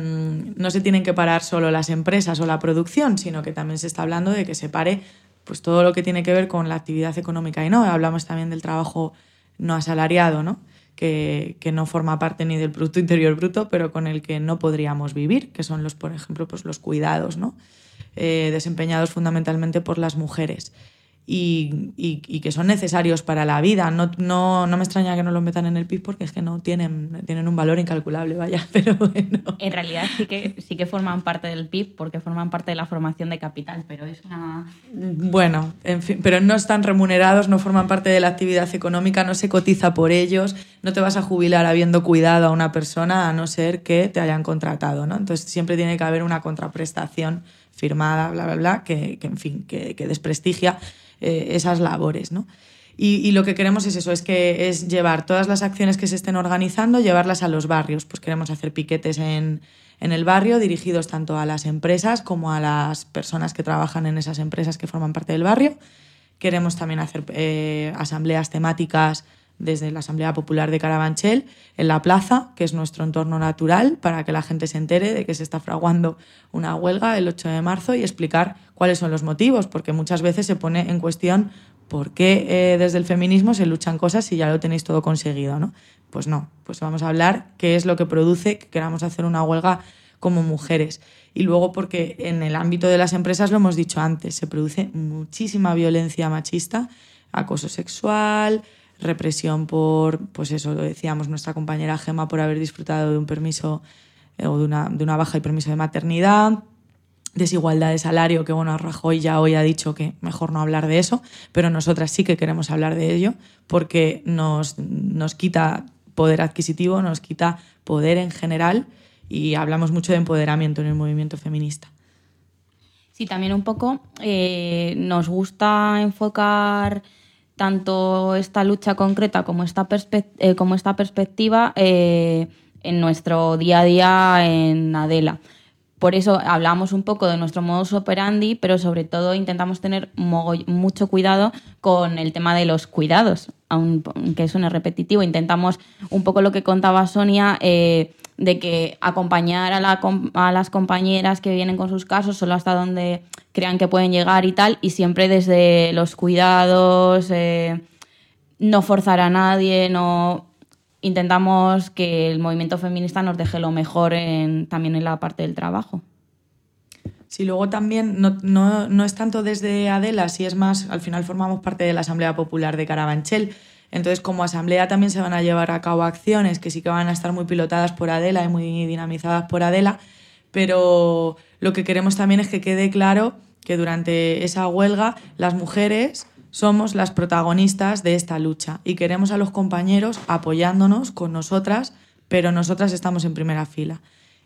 no se tienen que parar solo las empresas o la producción, sino que también se está hablando de que se pare pues, todo lo que tiene que ver con la actividad económica. Y no, hablamos también del trabajo no asalariado, ¿no?, que no forma parte ni del Producto Interior Bruto, pero con el que no podríamos vivir, que son, por ejemplo, pues los cuidados, ¿no?, desempeñados fundamentalmente por las mujeres y que son necesarios para la vida. No me extraña que no los metan en el PIB porque es que no tienen un valor incalculable, vaya, pero bueno. En realidad sí que forman parte del PIB porque forman parte de la formación de capital, pero es una... Bueno, en fin, pero no están remunerados, no forman parte de la actividad económica, no se cotiza por ellos, no te vas a jubilar habiendo cuidado a una persona a no ser que te hayan contratado, ¿no? Entonces siempre tiene que haber una contraprestación firmada, bla, bla, bla, que desprestigia esas labores, ¿no? Y lo que queremos es eso, es llevar todas las acciones que se estén organizando, llevarlas a los barrios. Pues queremos hacer piquetes en el barrio dirigidos tanto a las empresas como a las personas que trabajan en esas empresas que forman parte del barrio. Queremos también hacer asambleas temáticas desde la Asamblea Popular de Carabanchel, en la plaza, que es nuestro entorno natural, para que la gente se entere de que se está fraguando una huelga el 8 de marzo y explicar cuáles son los motivos, porque muchas veces se pone en cuestión por qué desde el feminismo se luchan cosas si ya lo tenéis todo conseguido, ¿no? Pues no, pues vamos a hablar qué es lo que produce que queramos hacer una huelga como mujeres. Y luego porque en el ámbito de las empresas, lo hemos dicho antes, se produce muchísima violencia machista, acoso sexual, represión por, pues eso, lo decíamos, nuestra compañera Gemma por haber disfrutado de un permiso o de una baja y permiso de maternidad, desigualdad de salario, que bueno, Rajoy ya hoy ha dicho que mejor no hablar de eso, pero nosotras sí que queremos hablar de ello porque nos quita poder adquisitivo, nos quita poder en general y hablamos mucho de empoderamiento en el movimiento feminista. Sí, también un poco nos gusta enfocar tanto esta lucha concreta como esta perspectiva en nuestro día a día en Adela. Por eso hablamos un poco de nuestro modus operandi, pero sobre todo intentamos tener mucho cuidado con el tema de los cuidados, aunque suene repetitivo. Intentamos un poco lo que contaba Sonia, de que acompañar a las compañeras que vienen con sus casos solo hasta donde crean que pueden llegar y tal, y siempre desde los cuidados, no forzar a nadie, no... Intentamos que el movimiento feminista nos deje lo mejor también en la parte del trabajo. Sí, luego también no es tanto desde Adela, si es más, al final formamos parte de la Asamblea Popular de Carabanchel. Entonces, como asamblea también se van a llevar a cabo acciones que sí que van a estar muy pilotadas por Adela y muy dinamizadas por Adela, pero lo que queremos también es que quede claro que durante esa huelga las mujeres somos las protagonistas de esta lucha y queremos a los compañeros apoyándonos con nosotras, pero nosotras estamos en primera fila.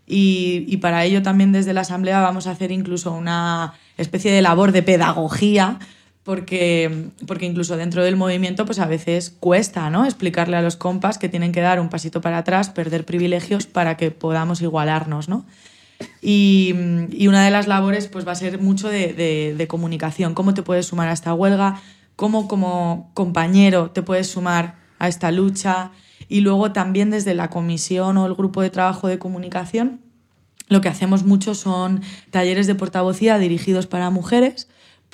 Y para ello también desde la Asamblea vamos a hacer incluso una especie de labor de pedagogía, porque incluso dentro del movimiento pues a veces cuesta, ¿no?, explicarle a los compas que tienen que dar un pasito para atrás, perder privilegios para que podamos igualarnos, ¿no? Y una de las labores pues va a ser mucho de comunicación. ¿Cómo te puedes sumar a esta huelga? ¿Cómo como compañero te puedes sumar a esta lucha? Y luego también desde la comisión o el grupo de trabajo de comunicación lo que hacemos mucho son talleres de portavocía dirigidos para mujeres,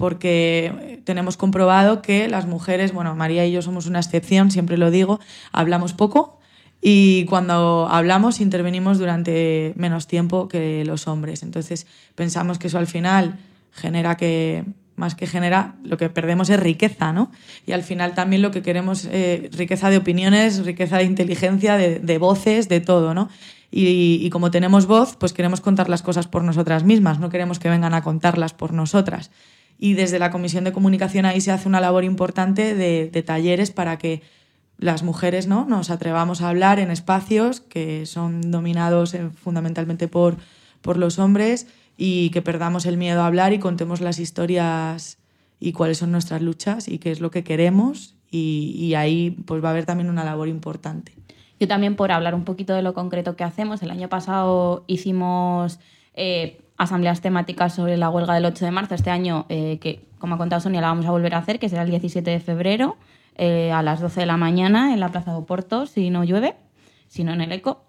porque tenemos comprobado que las mujeres, bueno, María y yo somos una excepción, siempre lo digo, hablamos poco y cuando hablamos intervenimos durante menos tiempo que los hombres. Entonces pensamos que eso al final genera que, más que genera, lo que perdemos es riqueza, ¿no? Y al final también lo que queremos es riqueza de opiniones, riqueza de inteligencia, de voces, de todo, ¿no? Y como tenemos voz, pues queremos contar las cosas por nosotras mismas, no queremos que vengan a contarlas por nosotras. Y desde la Comisión de Comunicación ahí se hace una labor importante de talleres para que las mujeres, ¿no?, nos atrevamos a hablar en espacios que son dominados fundamentalmente por los hombres y que perdamos el miedo a hablar y contemos las historias y cuáles son nuestras luchas y qué es lo que queremos y ahí pues va a haber también una labor importante. Yo también, por hablar un poquito de lo concreto que hacemos, el año pasado hicimos asambleas temáticas sobre la huelga del 8 de marzo. Este año, que como ha contado Sonia, la vamos a volver a hacer, que será el 17 de febrero a las 12 de la mañana en la Plaza de Oporto, si no llueve, si no en el Eco.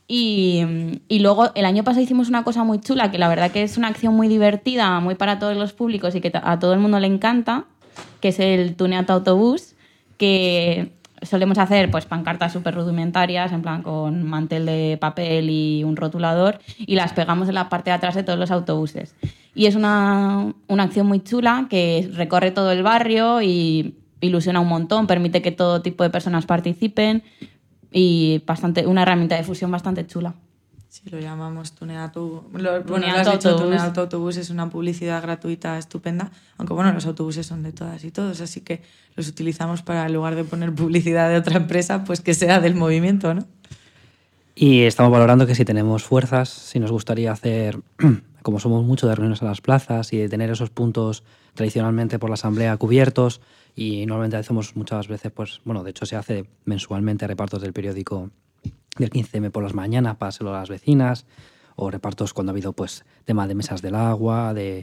Y luego el año pasado hicimos una cosa muy chula, que la verdad que es una acción muy divertida, muy para todos los públicos y que a todo el mundo le encanta, que es el tuneado autobús, que solemos hacer pues pancartas súper rudimentarias, en plan con mantel de papel y un rotulador, y las pegamos en la parte de atrás de todos los autobuses. Y es una acción muy chula que recorre todo el barrio y ilusiona un montón, permite que todo tipo de personas participen y una herramienta de fusión bastante chula. Sí, lo llamamos Tuneado Autobús, es una publicidad gratuita estupenda, aunque bueno, los autobuses son de todas y todos, así que los utilizamos para, en lugar de poner publicidad de otra empresa, pues que sea del movimiento, ¿no? Y estamos valorando que si tenemos fuerzas, si nos gustaría hacer, como somos mucho de reuniones a las plazas y de tener esos puntos tradicionalmente por la asamblea cubiertos, y normalmente hacemos muchas veces, pues bueno, de hecho se hace mensualmente repartos del periódico del 15M por las mañanas para hacerlo a las vecinas, o repartos cuando ha habido pues tema de mesas del agua, de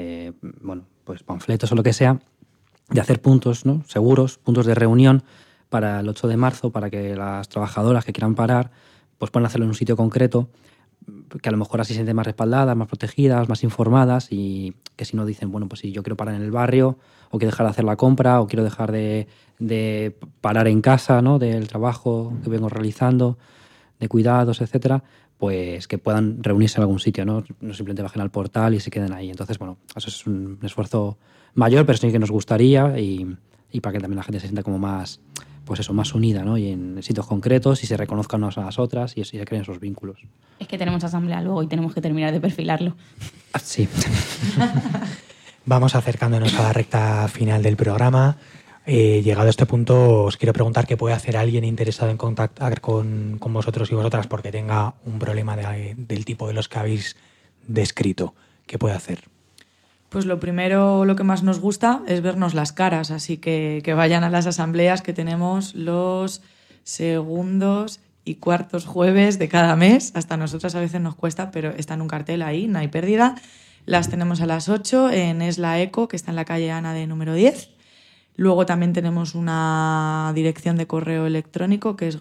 bueno, pues panfletos o lo que sea, de hacer puntos, ¿no?, seguros, puntos de reunión para el 8 de marzo, para que las trabajadoras que quieran parar pues puedan hacerlo en un sitio concreto, que a lo mejor así se sienten más respaldadas, más protegidas, más informadas, y que si no dicen, bueno, pues si yo quiero parar en el barrio, o quiero dejar de hacer la compra, o quiero dejar de parar en casa, ¿no?, del trabajo que vengo realizando, de cuidados, etcétera, pues que puedan reunirse en algún sitio, ¿no? No simplemente bajen al portal y se queden ahí. Entonces, bueno, eso es un esfuerzo mayor, pero sí que nos gustaría, y para que también la gente se sienta como más, pues eso, más unida, ¿no? Y en sitios concretos, y se reconozcan unas a las otras, y se creen esos vínculos. Es que tenemos asamblea luego y tenemos que terminar de perfilarlo. Sí. Vamos acercándonos a la recta final del programa. Llegado a este punto, os quiero preguntar qué puede hacer alguien interesado en contactar con vosotros y vosotras porque tenga un problema del tipo de los que habéis descrito. ¿Qué puede hacer? Pues lo primero, lo que más nos gusta es vernos las caras, así que vayan a las asambleas que tenemos los segundos y cuartos jueves de cada mes. Hasta a nosotras a veces nos cuesta, pero está en un cartel ahí, no hay pérdida. Las tenemos a las 8 en Esla Eco, que está en la calle Ana de número 10. Luego también tenemos una dirección de correo electrónico que es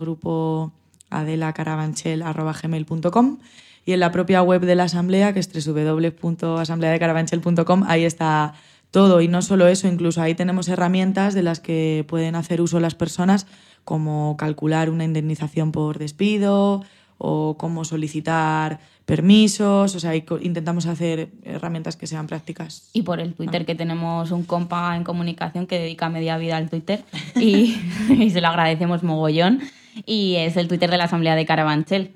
grupoadelacarabanchel@gmail.com. Y en la propia web de la asamblea, que es www.asambleadecarabanchel.com, ahí está todo. Y no solo eso, incluso ahí tenemos herramientas de las que pueden hacer uso las personas, como calcular una indemnización por despido o cómo solicitar permisos. O sea, intentamos hacer herramientas que sean prácticas. Y por el Twitter, que tenemos un compa en comunicación que dedica media vida al Twitter y se lo agradecemos mogollón. Y es el Twitter de la Asamblea de Carabanchel.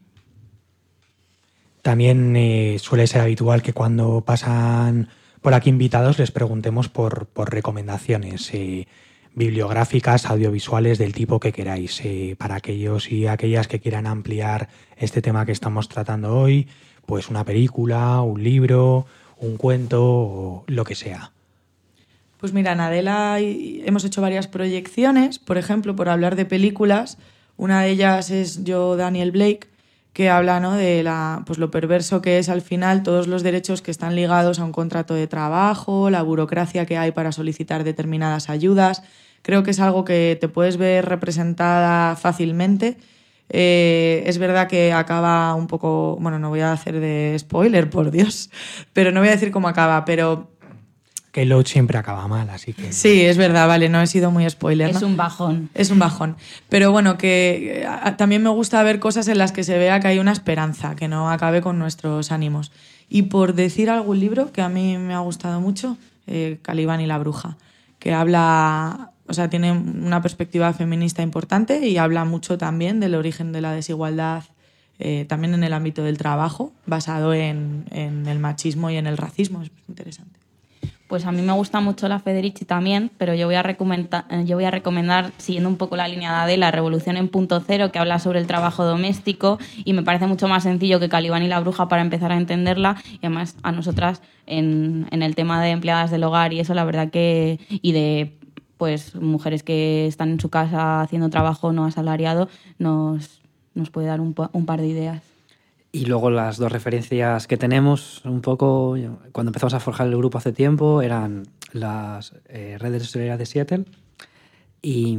También suele ser habitual que cuando pasan por aquí invitados les preguntemos por recomendaciones bibliográficas, audiovisuales, del tipo que queráis, para aquellos y aquellas que quieran ampliar este tema que estamos tratando hoy, pues una película, un libro, un cuento o lo que sea. Pues mira, en Adela hemos hecho varias proyecciones, por ejemplo, por hablar de películas. Una de ellas es Yo, Daniel Blake, que habla, ¿no?, de pues lo perverso que es al final todos los derechos que están ligados a un contrato de trabajo, la burocracia que hay para solicitar determinadas ayudas. Creo que es algo que te puedes ver representada fácilmente. Es verdad que acaba un poco... Bueno, no voy a hacer de spoiler, por Dios, pero no voy a decir cómo acaba, pero... Que Loach siempre acaba mal, así que... Sí, es verdad, vale, no he sido muy spoiler, ¿no? Es un bajón. Es un bajón. Pero bueno, que también me gusta ver cosas en las que se vea que hay una esperanza, que no acabe con nuestros ánimos. Y por decir algún libro que a mí me ha gustado mucho, Calibán y la bruja, que habla... O sea, tiene una perspectiva feminista importante y habla mucho también del origen de la desigualdad, también en el ámbito del trabajo, basado en el machismo y en el racismo. Es interesante. Pues a mí me gusta mucho la Federici también, pero yo voy a recomendar, siguiendo un poco la línea de Adela, Revolución en punto cero, que habla sobre el trabajo doméstico, y me parece mucho más sencillo que Calibán y la bruja para empezar a entenderla. Y además a nosotras en el tema de empleadas del hogar y eso, la verdad que... y de pues mujeres que están en su casa haciendo trabajo no asalariado, nos puede dar un par de ideas. Y luego las dos referencias que tenemos, un poco, cuando empezamos a forjar el grupo hace tiempo, eran las redes de solidaridad de Seattle y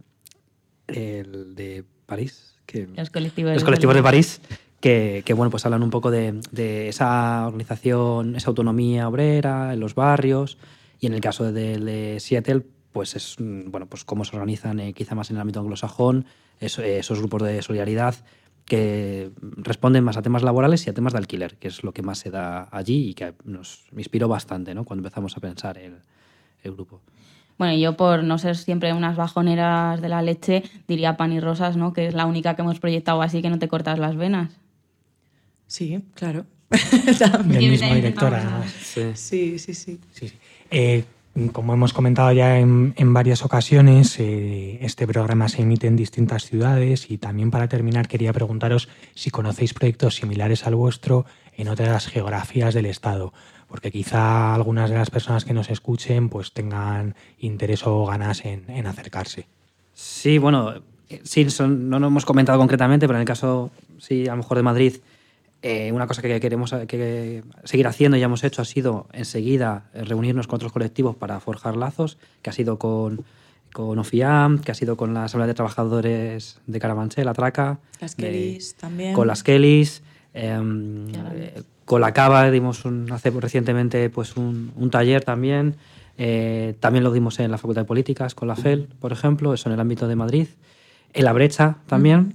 el de París. Los colectivos de París, que bueno, pues hablan un poco de esa organización, esa autonomía obrera en los barrios, y en el caso de Seattle, pues es bueno, pues cómo se organizan quizá más en el ámbito anglosajón esos grupos de solidaridad que responden más a temas laborales y a temas de alquiler, que es lo que más se da allí y que nos inspiró bastante, ¿no?, cuando empezamos a pensar el grupo. Bueno, yo por no ser siempre unas bajoneras de la leche, diría Pan y Rosas, ¿no?, que es la única que hemos proyectado así que no te cortas las venas. Sí, claro. Del mismo director, además. Sí. Como hemos comentado ya en varias ocasiones, este programa se emite en distintas ciudades, y también para terminar quería preguntaros si conocéis proyectos similares al vuestro en otras geografías del Estado, porque quizá algunas de las personas que nos escuchen pues tengan interés o ganas en acercarse. Sí, bueno, sí, no lo hemos comentado concretamente, pero en el caso, sí, a lo mejor de Madrid, una cosa que queremos seguir haciendo y ya hemos hecho ha sido enseguida reunirnos con otros colectivos para forjar lazos, que ha sido con con OFIAM, que ha sido con la Asamblea de Trabajadores de Carabanchel, la Traca. Las Kellys también. Con las Kellys. Con la Cava dimos hace recientemente pues un taller también. También lo dimos en la Facultad de Políticas, con la FEL, por ejemplo, eso en el ámbito de Madrid. En La Brecha también.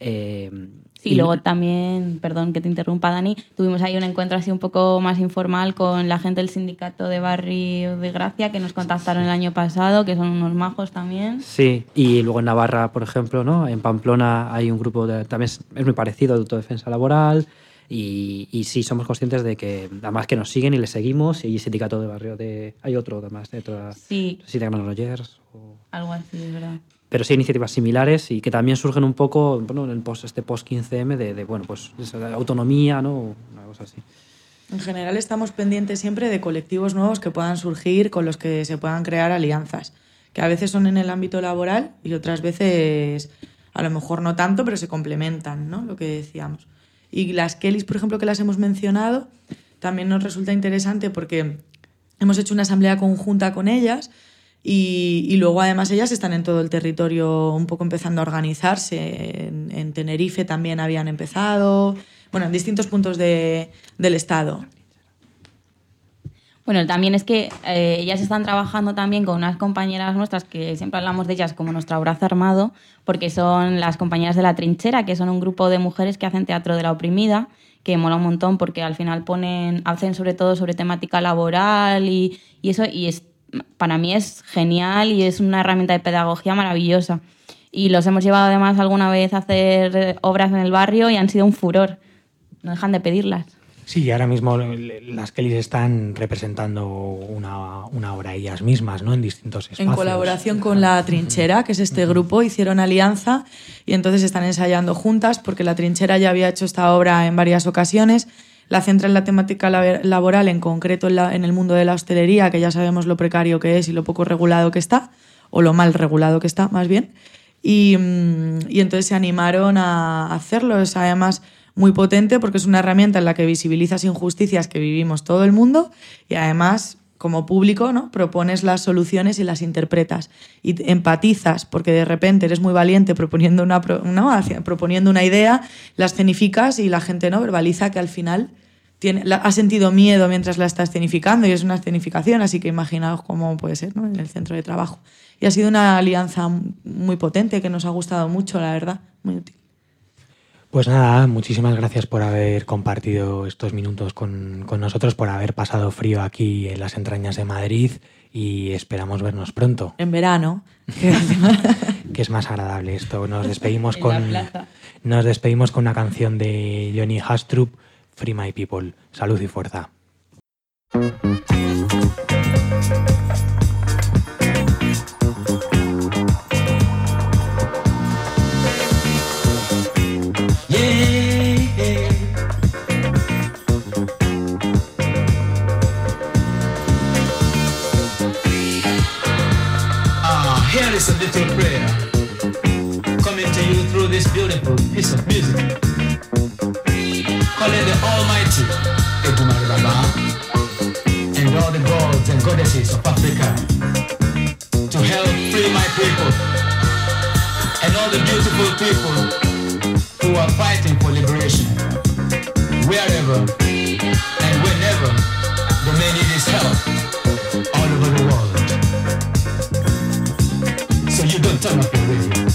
Sí, luego también, perdón que te interrumpa, Dani, tuvimos ahí un encuentro así un poco más informal con la gente del sindicato de Barrio de Gracia, que nos contactaron el año pasado, que son unos majos también. Sí, y luego en Navarra, por ejemplo, ¿no? En Pamplona hay un grupo, también es muy parecido, de autodefensa laboral, y sí somos conscientes de que, además que nos siguen y les seguimos, y sindicato de Barrio hay otro además, de toda, sí. Sí, de Granollers. Algo así, es verdad. Pero sí hay iniciativas similares y que también surgen un poco, bueno, en el post 15M de bueno, pues de autonomía, ¿no? Una cosa así. En general estamos pendientes siempre de colectivos nuevos que puedan surgir, con los que se puedan crear alianzas, que a veces son en el ámbito laboral y otras veces a lo mejor no tanto, pero se complementan, ¿no? Lo que decíamos. Y las Kellys, por ejemplo, que las hemos mencionado, también nos resulta interesante porque hemos hecho una asamblea conjunta con ellas. Y luego además ellas están en todo el territorio un poco empezando a organizarse. En Tenerife también habían empezado, bueno, en distintos puntos del estado. Bueno, también es que ellas están trabajando también con unas compañeras nuestras que siempre hablamos de ellas como nuestro brazo armado, porque son las compañeras de La Trinchera, que son un grupo de mujeres que hacen teatro de la oprimida, que mola un montón porque al final hacen sobre todo sobre temática laboral y eso, y para mí es genial y es una herramienta de pedagogía maravillosa. Y los hemos llevado además alguna vez a hacer obras en el barrio y han sido un furor. No dejan de pedirlas. Sí, ahora mismo las Kellys están representando una obra ellas mismas, ¿no? En distintos espacios. En colaboración con La Trinchera, que es este grupo, hicieron alianza y entonces están ensayando juntas porque La Trinchera ya había hecho esta obra en varias ocasiones. La centra en la temática laboral, en concreto en el mundo de la hostelería, que ya sabemos lo precario que es y lo poco regulado que está, o lo mal regulado que está, más bien. Y entonces se animaron a hacerlo. Es además muy potente porque es una herramienta en la que visibilizas injusticias que vivimos todo el mundo y además, como público, ¿no? Propones las soluciones y las interpretas. Y empatizas porque de repente eres muy valiente proponiendo una idea, la escenificas y la gente no verbaliza que al final ha sentido miedo mientras la está escenificando y es una escenificación, así que imaginaos cómo puede ser, ¿no? En el centro de trabajo. Y ha sido una alianza muy potente que nos ha gustado mucho, la verdad, muy útil. Pues nada, muchísimas gracias por haber compartido estos minutos con nosotros, por haber pasado frío aquí en las entrañas de Madrid y esperamos vernos pronto. En verano. Que es más agradable esto. Nos despedimos con una canción de Johnny Hastrup, Free My People. Salud y fuerza. Here is a little prayer coming to you through this beautiful piece of music, calling the Almighty Edumare Baba and all the gods and goddesses of Africa to help free my people and all the beautiful people who are fighting for liberation, wherever and whenever the may need is help all over the world. So you don't turn off your radio.